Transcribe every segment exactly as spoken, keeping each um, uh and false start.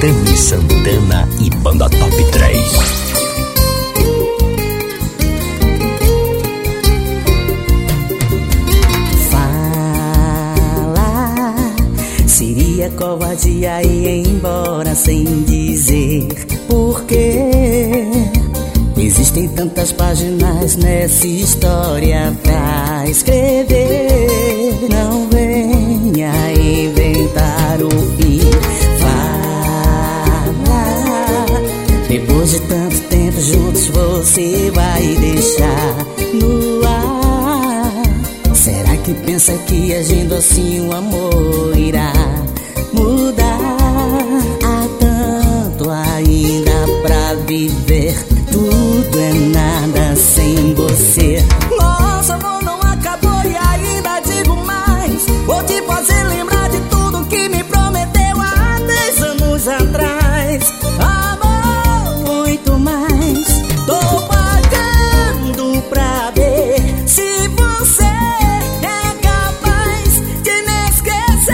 Dani Santana e Banda Top três. Seria covardia ir embora sem dizer porquê. Existem tantas páginas nessa história pra escrever. Não venha inventar o fim. Fala. Depois de tanto tempo juntos, você vai deixar no ar. Será que pensa que agindo assim o amor irá mudar? Há tanto ainda pra viver, tudo é nada sem você. Nosso amor não acabou e ainda digo mais. Vou te fazer lembrar de tudo que me prometeu há dez anos atrás. Amor, muito mais. Tô pagando pra ver se você é capaz de me esquecer.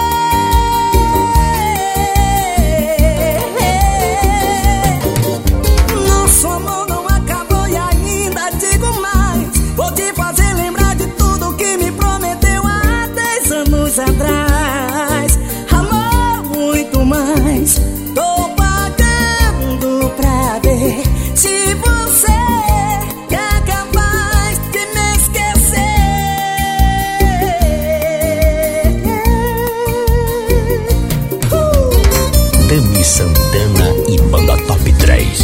Nosso amor não acabou e ainda digo mais. Vou te fazer lembrar de tudo que me prometeu há dez anos atrás. Amor, muito mais. Tô pagando pra ver se você é capaz de me esquecer. uh! Dani Santana e Banda Top três.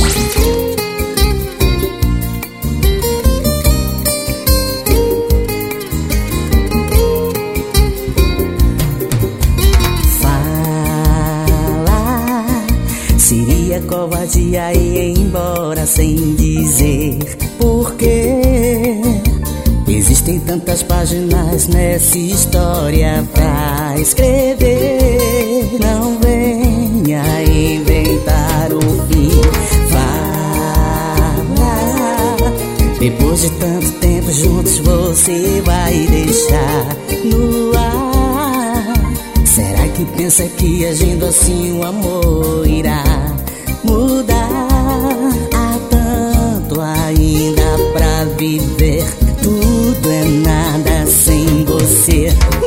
Seria covardia ir embora sem dizer porquê. Existem tantas páginas nessa história pra escrever. Não venha inventar o fim. Fala. Depois de tanto tempo juntos, você vai deixar no ar. Será que pensa que agindo assim o amor irá mudar? Há tanto ainda pra viver, tudo é nada sem você.